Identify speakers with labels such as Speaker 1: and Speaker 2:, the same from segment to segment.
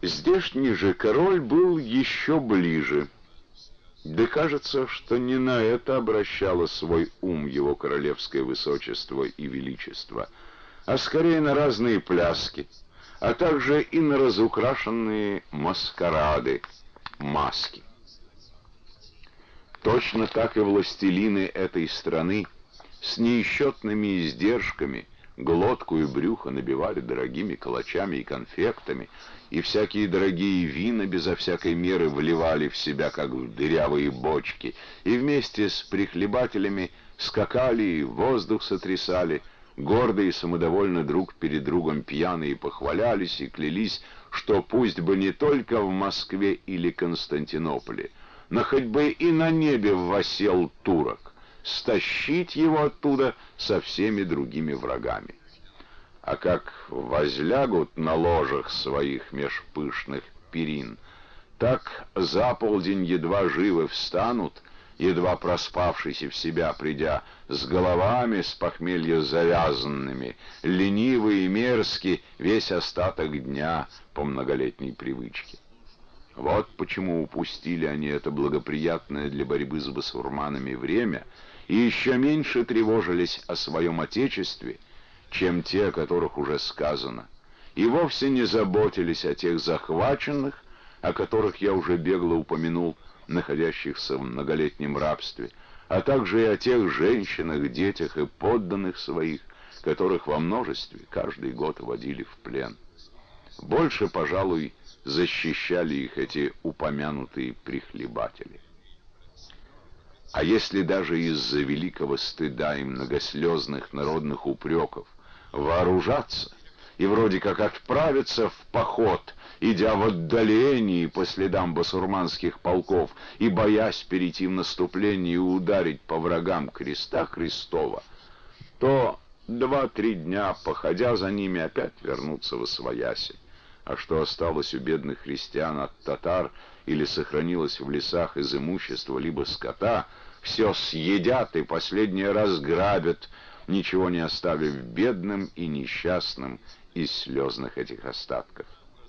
Speaker 1: Здешний же король был еще ближе. Да кажется, что не на это обращало свой ум его королевское высочество и величество, а скорее на разные пляски, а также и на разукрашенные маскарады, маски. Точно так и властелины этой страны с неисчетными издержками глотку и брюхо набивали дорогими калачами и конфектами, и всякие дорогие вина безо всякой меры вливали в себя, как в дырявые бочки, и вместе с прихлебателями скакали и воздух сотрясали, гордо и самодовольно друг перед другом пьяные похвалялись и клялись, что пусть бы не только в Москве или Константинополе, но хоть бы и на небе восел турок, стащить его оттуда со всеми другими врагами. А как возлягут на ложах своих меж пышных перин, так за полдень едва живы встанут, едва проспавшись в себя придя, с головами с похмелья завязанными, ленивые и мерзки весь остаток дня по многолетней привычке. Вот почему упустили они это благоприятное для борьбы с басурманами время и еще меньше тревожились о своем отечестве, чем те, о которых уже сказано, и вовсе не заботились о тех захваченных, о которых я уже бегло упомянул, находящихся в многолетнем рабстве, а также и о тех женщинах, детях и подданных своих, которых во множестве каждый год водили в плен. Больше, пожалуй, защищали их эти упомянутые прихлебатели. А если даже из-за великого стыда и многослезных народных упреков вооружаться и вроде как отправиться в поход, идя в отдалении по следам басурманских полков и боясь перейти в наступление и ударить по врагам креста Христова, то 2-3 дня, походя за ними, опять вернуться восвояси. А что осталось у бедных христиан от татар или сохранилось в лесах из имущества либо скота, все съедят и последний раз грабят, ничего не оставив бедным и несчастным из слезных этих остатков.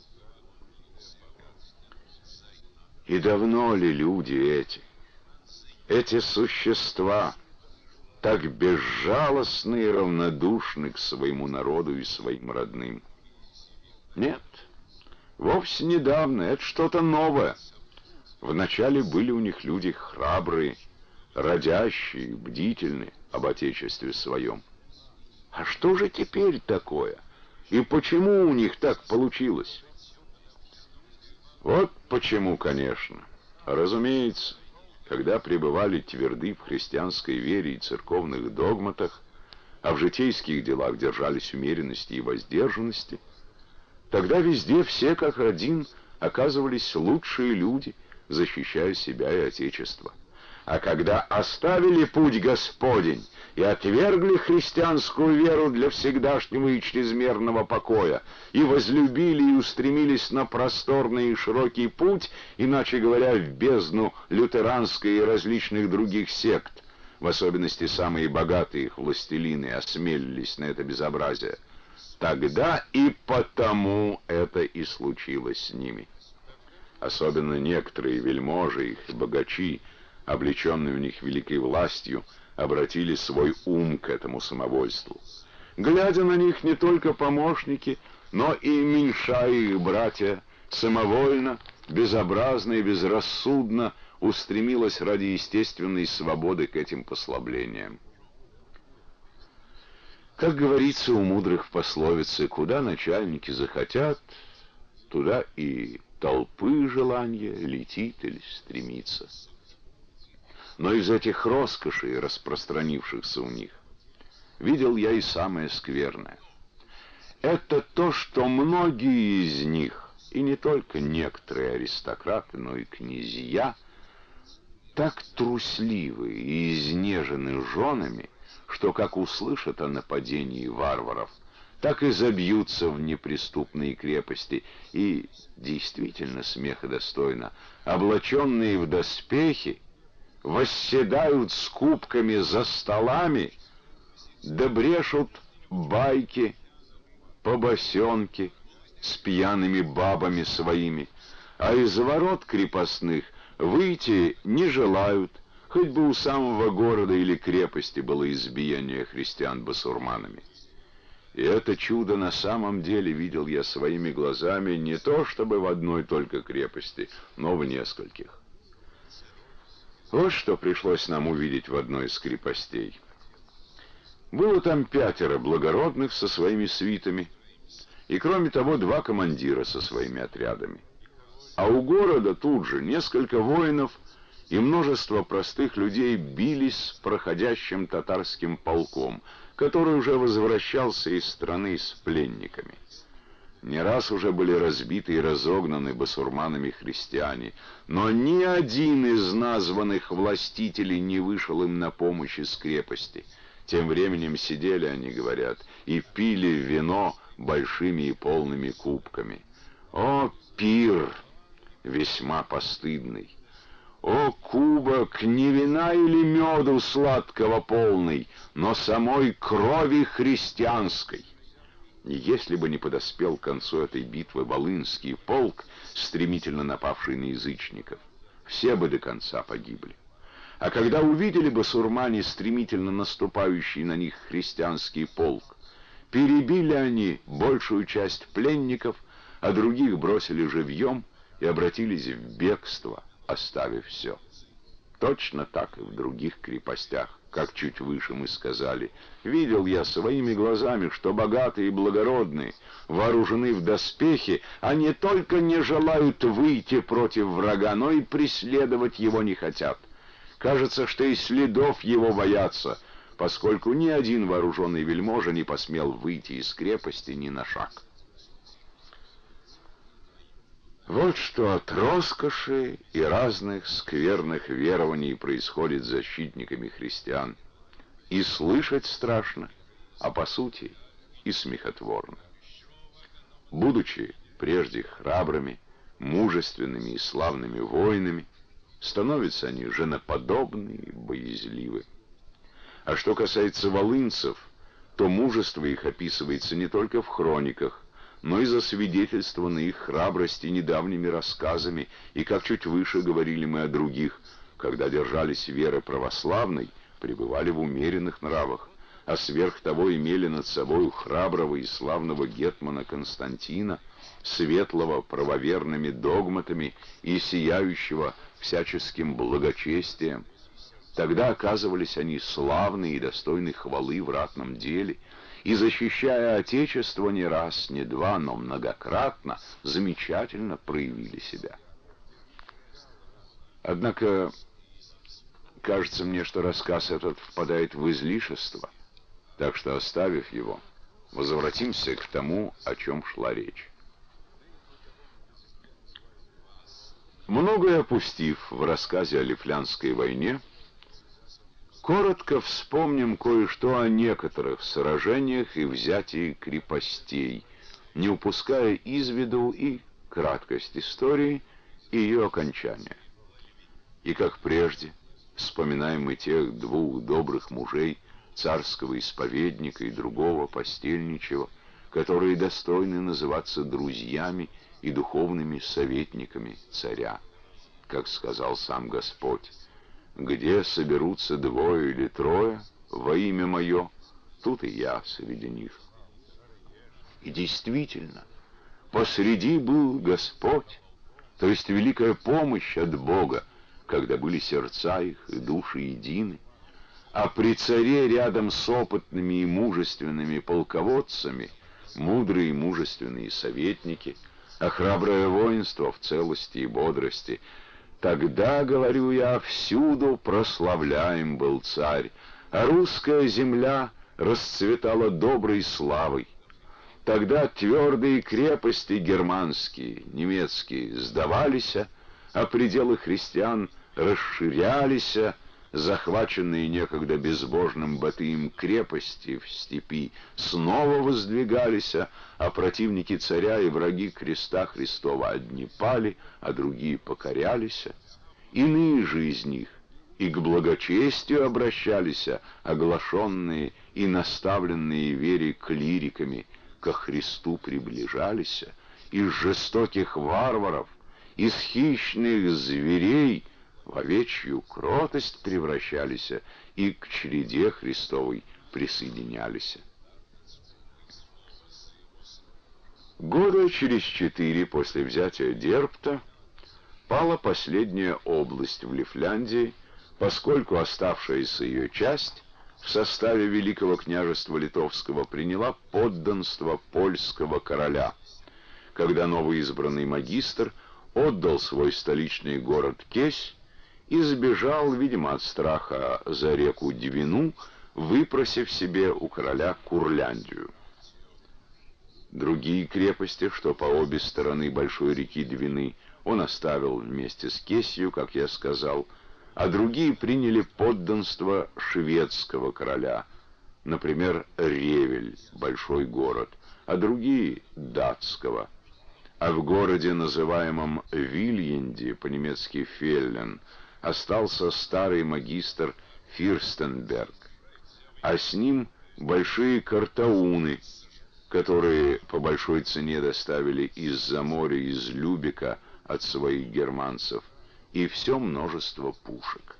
Speaker 1: И давно ли люди эти существа, так безжалостны и равнодушны к своему народу и своим родным? Нет, вовсе недавно, это что-то новое. Вначале были у них люди храбрые, родящие, бдительные об отечестве своем. А что же теперь такое? И почему у них так получилось? Вот почему, конечно. Разумеется, когда пребывали тверды в христианской вере и церковных догматах, а в житейских делах держались умеренности и воздержанности, тогда везде все как один оказывались лучшие люди, защищая себя и Отечество. А когда оставили путь Господень и отвергли христианскую веру для всегдашнего и чрезмерного покоя, и возлюбили и устремились на просторный и широкий путь, иначе говоря, в бездну лютеранской и различных других сект, в особенности самые богатые их властелины осмелились на это безобразие, тогда и потому это и случилось с ними. Особенно некоторые вельможи их, богачи, облеченные у них великой властью, обратили свой ум к этому самовольству. Глядя на них, не только помощники, но и меньшая их братья самовольно, безобразно и безрассудно устремилась ради естественной свободы к этим послаблениям. Как говорится у мудрых в пословице, куда начальники захотят, туда и толпы желания летит или стремится. Но из этих роскошей, распространившихся у них, видел я и самое скверное. Это то, что многие из них, и не только некоторые аристократы, но и князья, так трусливы и изнежены женами, что как услышат о нападении варваров, так и забьются в неприступные крепости, и, действительно смеха достойно, облаченные в доспехи, восседают с кубками за столами, да брешут байки, побосенки, с пьяными бабами своими, а из ворот крепостных выйти не желают, хоть бы у самого города или крепости было избиение христиан басурманами. И это чудо на самом деле видел я своими глазами не то чтобы в одной только крепости, но в нескольких. Вот что пришлось нам увидеть в одной из крепостей. Было там 5 благородных со своими свитами, и кроме того 2 командира со своими отрядами. А у города тут же несколько воинов и множество простых людей бились с проходящим татарским полком, который уже возвращался из страны с пленниками. Не раз уже были разбиты и разогнаны басурманами христиане, но ни один из названных властителей не вышел им на помощь из крепости. Тем временем сидели они, говорят, и пили вино большими и полными кубками. О, пир весьма постыдный! О, кубок не вина или меду сладкого полный, но самой крови христианской! Если бы не подоспел к концу этой битвы Волынский полк, стремительно напавший на язычников, все бы до конца погибли. А когда увидели басурмане стремительно наступающий на них христианский полк, перебили они большую часть пленников, а других бросили живьем и обратились в бегство, оставив все. Точно так и в других крепостях, как чуть выше мы сказали. Видел я своими глазами, что богатые и благородные, вооружены в доспехи, они только не желают выйти против врага, но и преследовать его не хотят. Кажется, что и следов его боятся, поскольку ни один вооруженный вельможа не посмел выйти из крепости ни на шаг. Вот что от роскоши и разных скверных верований происходит с защитниками христиан. И слышать страшно, а по сути и смехотворно. Будучи прежде храбрыми, мужественными и славными воинами, становятся они женоподобны и боязливы. А что касается волынцев, то мужество их описывается не только в хрониках, но и засвидетельствовано их храбрости недавними рассказами, и, как чуть выше говорили мы о других, когда держались веры православной, пребывали в умеренных нравах, а сверх того имели над собою храброго и славного гетмана Константина, светлого правоверными догматами и сияющего всяческим благочестием. Тогда оказывались они славны и достойны хвалы в ратном деле, и, защищая Отечество не раз, не два, но многократно, замечательно проявили себя. Однако, кажется мне, что рассказ этот впадает в излишество, так что, оставив его, возвратимся к тому, о чем шла речь. Многое опустив в рассказе о Лифлянской войне, коротко вспомним кое-что о некоторых сражениях и взятии крепостей, не упуская из виду и краткость истории, и ее окончания. И как прежде, вспоминаем мы тех 2 добрых мужей, царского исповедника и другого постельничего, которые достойны называться друзьями и духовными советниками царя. Как сказал сам Господь: «Где соберутся 2 или 3 во имя Мое, тут и я среди них». И действительно, посреди был Господь, то есть великая помощь от Бога, когда были сердца их и души едины, а при царе рядом с опытными и мужественными полководцами мудрые и мужественные советники, а храброе воинство в целости и бодрости. Тогда, говорю я, всюду прославляем был царь, а русская земля расцветала доброй славой. Тогда твердые крепости германские, немецкие сдавались, а пределы христиан расширялись, захваченные некогда безбожным Батыем крепости в степи снова воздвигались, а противники царя и враги креста Христова одни пали, а другие покорялись. Иные же из них и к благочестию обращались, оглашенные и наставленные вере клириками, ко Христу приближались, из жестоких варваров, из хищных зверей в овечью кротость превращались и к череде Христовой присоединялись. Года через 4 после взятия Дербта пала последняя область в Лифляндии, поскольку оставшаяся ее часть в составе Великого княжества Литовского приняла подданство польского короля, когда новоизбранный магистр отдал свой столичный город Кесь и сбежал, видимо, от страха за реку Двину, выпросив себе у короля Курляндию. Другие крепости, что по обе стороны большой реки Двины, он оставил вместе с Кесью, как я сказал, а другие приняли подданство шведского короля, например, Ревель, большой город, а другие — датского. А в городе, называемом Вильянде, по-немецки Феллен, остался старый магистр Фирстенберг, а с ним большие картауны, которые по большой цене доставили из-за моря, из Любека от своих германцев, и все множество пушек.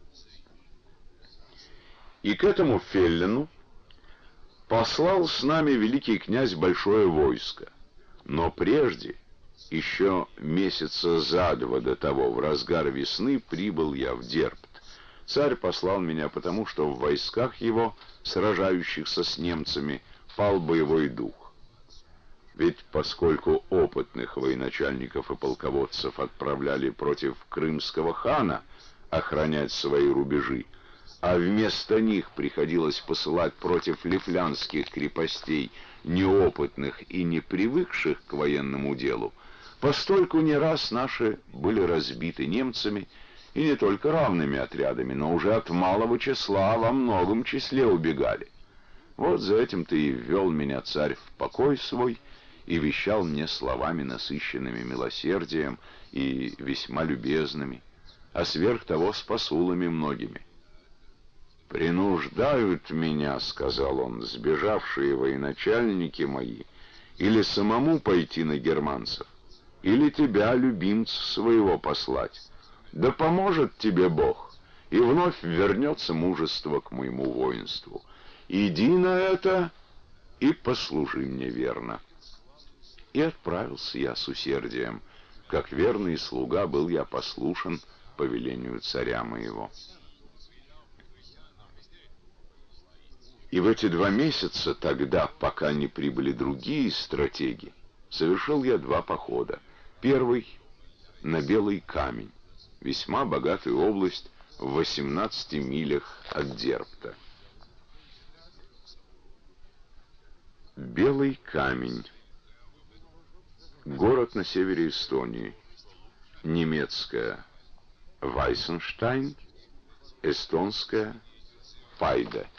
Speaker 1: И к этому Феллену послал с нами великий князь большое войско, но прежде, еще месяца за 2 до того, в разгар весны, прибыл я в Дербт. Царь послал меня потому, что в войсках его, сражающихся с немцами, пал боевой дух. Ведь поскольку опытных военачальников и полководцев отправляли против крымского хана охранять свои рубежи, а вместо них приходилось посылать против лифляндских крепостей неопытных и не привыкших к военному делу, постольку не раз наши были разбиты немцами, и не только равными отрядами, но уже от малого числа во многом числе убегали. Вот за этим-то и ввел меня царь в покой свой и вещал мне словами, насыщенными милосердием и весьма любезными, а сверх того с посулами многими. «Принуждают меня, — сказал он, — сбежавшие военачальники мои, или самому пойти на германцев, или тебя, любимца своего, послать. Да поможет тебе Бог, и вновь вернется мужество к моему воинству. Иди на это и послужи мне верно». И отправился я с усердием. Как верный слуга был я послушен по велению царя моего. И в эти 2 месяца, тогда, пока не прибыли другие стратеги, совершил я 2 похода. Первый — на Белый камень, весьма богатую область в 18 милях от Дербта. Белый камень. Город на севере Эстонии. Немецкая Вайсенштайн, эстонская Файда.